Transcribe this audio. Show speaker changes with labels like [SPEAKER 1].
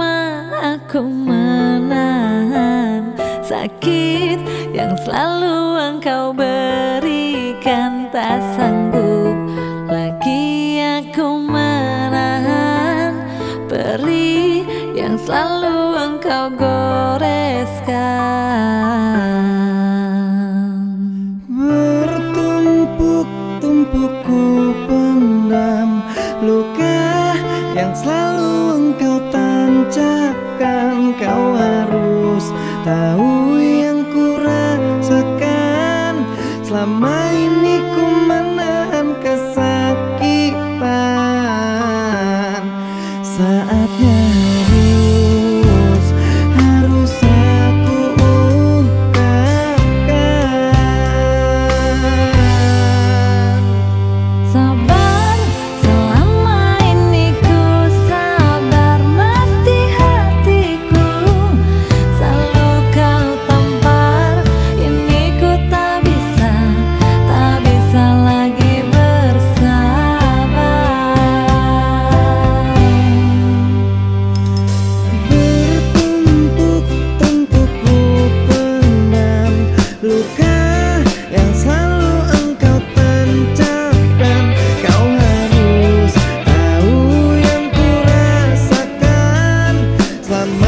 [SPEAKER 1] Lama aku menahan sakit yang selalu engkau berikan. Tak sanggup lagi aku menahan perih yang selalu engkau goreskan.
[SPEAKER 2] Bertumpuk-tumpuk ku pendam luka yang selalu engkau tancapkan. Kau harus tahu yang ku rasakan. Selama ini ku menahan kesakitan. Saatnya harus aku ungkapkan.
[SPEAKER 1] Sabar, selama ini ku sabar. Mesti hatiku selalu kau tampar. Ini ku tak bisa lagi bersabar.
[SPEAKER 2] Bertumpuk-tumpuk ku pendam luka yang selalu engkau tancapkan. Kau harus tahu yang ku rasakan. Selama